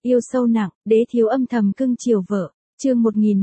Yêu sâu nặng, đế thiếu âm thầm cưng chiều vợ. Chương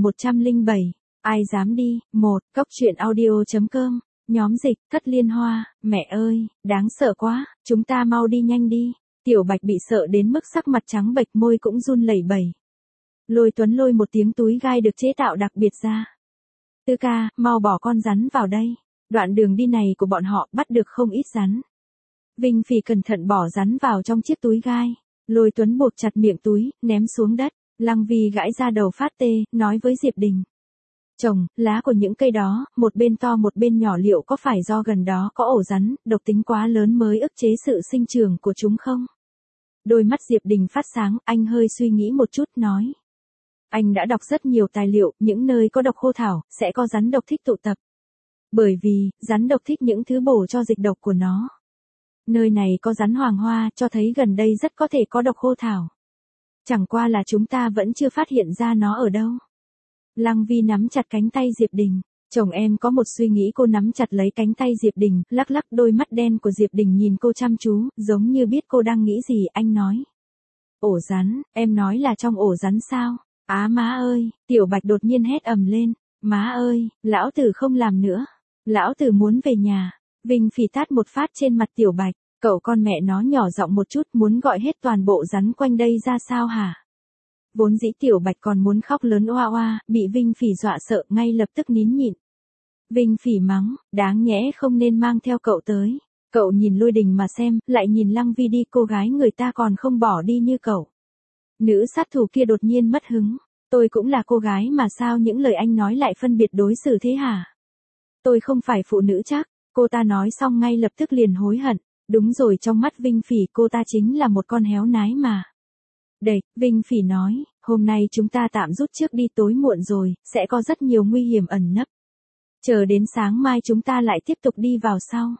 1107. Ai dám đi? 1. Cốc truyện audio.com. Nhóm dịch, Thất Liên Hoa. Mẹ ơi, đáng sợ quá, chúng ta mau đi nhanh đi. Tiểu Bạch bị sợ đến mức sắc mặt trắng bệch, môi cũng run lẩy bẩy. Lôi Tuấn lôi một tiếng túi gai được chế tạo đặc biệt ra. Tư ca, mau bỏ con rắn vào đây. Đoạn đường đi này của bọn họ bắt được không ít rắn. Vinh Phỉ cẩn thận bỏ rắn vào trong chiếc túi gai. Lôi Tuấn buộc chặt miệng túi, ném xuống đất. Lăng Vi gãi ra đầu phát tê, nói với Diệp Đình. Chồng, lá của những cây đó, một bên to một bên nhỏ, liệu có phải do gần đó có ổ rắn, độc tính quá lớn mới ức chế sự sinh trưởng của chúng không? Đôi mắt Diệp Đình phát sáng, anh hơi suy nghĩ một chút, nói. Anh đã đọc rất nhiều tài liệu, những nơi có độc khô thảo, sẽ có rắn độc thích tụ tập. Bởi vì, rắn độc thích những thứ bổ cho dịch độc của nó. Nơi này có rắn hoàng hoa, cho thấy gần đây rất có thể có độc khô thảo. Chẳng qua là chúng ta vẫn chưa phát hiện ra nó ở đâu. Lăng Vi nắm chặt cánh tay Diệp Đình. Chồng em có một suy nghĩ. Cô nắm chặt lấy cánh tay Diệp Đình, lắc lắc đôi mắt đen của Diệp Đình nhìn cô chăm chú, giống như biết cô đang nghĩ gì. Anh nói. Ổ rắn, em nói là trong ổ rắn sao? Á má ơi, Tiểu Bạch đột nhiên hét ầm lên. Má ơi, lão tử không làm nữa. Lão tử muốn về nhà. Vinh Phỉ tát một phát trên mặt Tiểu Bạch. Cậu con mẹ nó nhỏ giọng một chút, muốn gọi hết toàn bộ rắn quanh đây ra sao hả? Vốn dĩ Tiểu Bạch còn muốn khóc lớn oa oa, bị Vinh Phỉ dọa sợ, ngay lập tức nín nhịn. Vinh Phỉ mắng, đáng nhẽ không nên mang theo cậu tới. Cậu nhìn Lôi Đình mà xem, lại nhìn Lăng Vi đi, cô gái người ta còn không bỏ đi như cậu. Nữ sát thủ kia đột nhiên mất hứng. Tôi cũng là cô gái mà sao những lời anh nói lại phân biệt đối xử thế hả? Tôi không phải phụ nữ chắc. Cô ta nói xong ngay lập tức liền hối hận. Đúng rồi, trong mắt Vinh Phỉ cô ta chính là một con héo nái mà. Đẩy, Vinh Phỉ nói, hôm nay chúng ta tạm rút trước đi, tối muộn rồi, sẽ có rất nhiều nguy hiểm ẩn nấp. Chờ đến sáng mai chúng ta lại tiếp tục đi vào sau.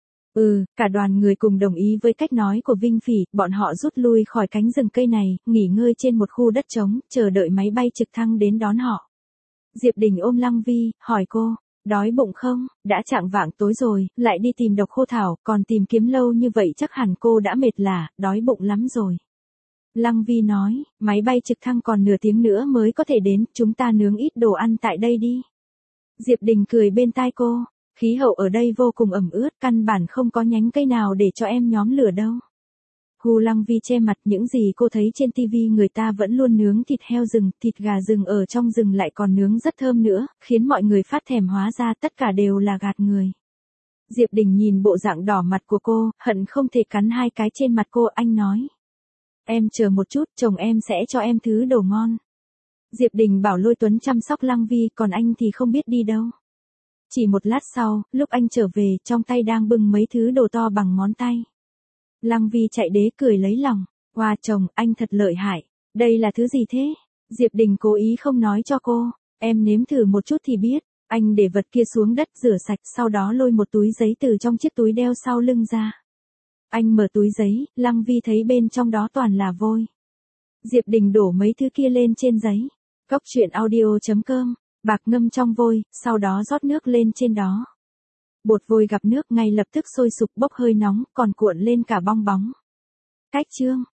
Cả đoàn người cùng đồng ý với cách nói của Vinh Phỉ, bọn họ rút lui khỏi cánh rừng cây này, nghỉ ngơi trên một khu đất trống, chờ đợi máy bay trực thăng đến đón họ. Diệp Đình ôm Lăng Vi, hỏi cô, đói bụng không? Đã chạng vạng tối rồi, lại đi tìm độc khô thảo, còn tìm kiếm lâu như vậy chắc hẳn cô đã mệt lả, đói bụng lắm rồi. Lăng Vi nói, máy bay trực thăng còn nửa tiếng nữa mới có thể đến, chúng ta nướng ít đồ ăn tại đây đi. Diệp Đình cười bên tai cô, khí hậu ở đây vô cùng ẩm ướt, căn bản không có nhánh cây nào để cho em nhóm lửa đâu. Hù, Lăng Vi che mặt, những gì cô thấy trên tivi người ta vẫn luôn nướng thịt heo rừng, thịt gà rừng ở trong rừng lại còn nướng rất thơm nữa, khiến mọi người phát thèm, hóa ra tất cả đều là gạt người. Diệp Đình nhìn bộ dạng đỏ mặt của cô, hận không thể cắn hai cái trên mặt cô, anh nói. Em chờ một chút, chồng em sẽ cho em thứ đồ ngon. Diệp Đình bảo Lôi Tuấn chăm sóc Lăng Vi, còn anh thì không biết đi đâu. Chỉ một lát sau, lúc anh trở về, trong tay đang bưng mấy thứ đồ to bằng ngón tay. Lăng Vi chạy đế cười lấy lòng. Wow, chồng, anh thật lợi hại. Đây là thứ gì thế? Diệp Đình cố ý không nói cho cô. Em nếm thử một chút thì biết. Anh để vật kia xuống đất rửa sạch, sau đó lôi một túi giấy từ trong chiếc túi đeo sau lưng ra. Anh mở túi giấy, Lăng Vi thấy bên trong đó toàn là vôi. Diệp Đình đổ mấy thứ kia lên trên giấy. Cốc truyện audio.com. Bạc ngâm trong vôi, sau đó rót nước lên trên đó. Bột vôi gặp nước ngay lập tức sôi sục, bốc hơi nóng, còn cuộn lên cả bong bóng. Cách chương.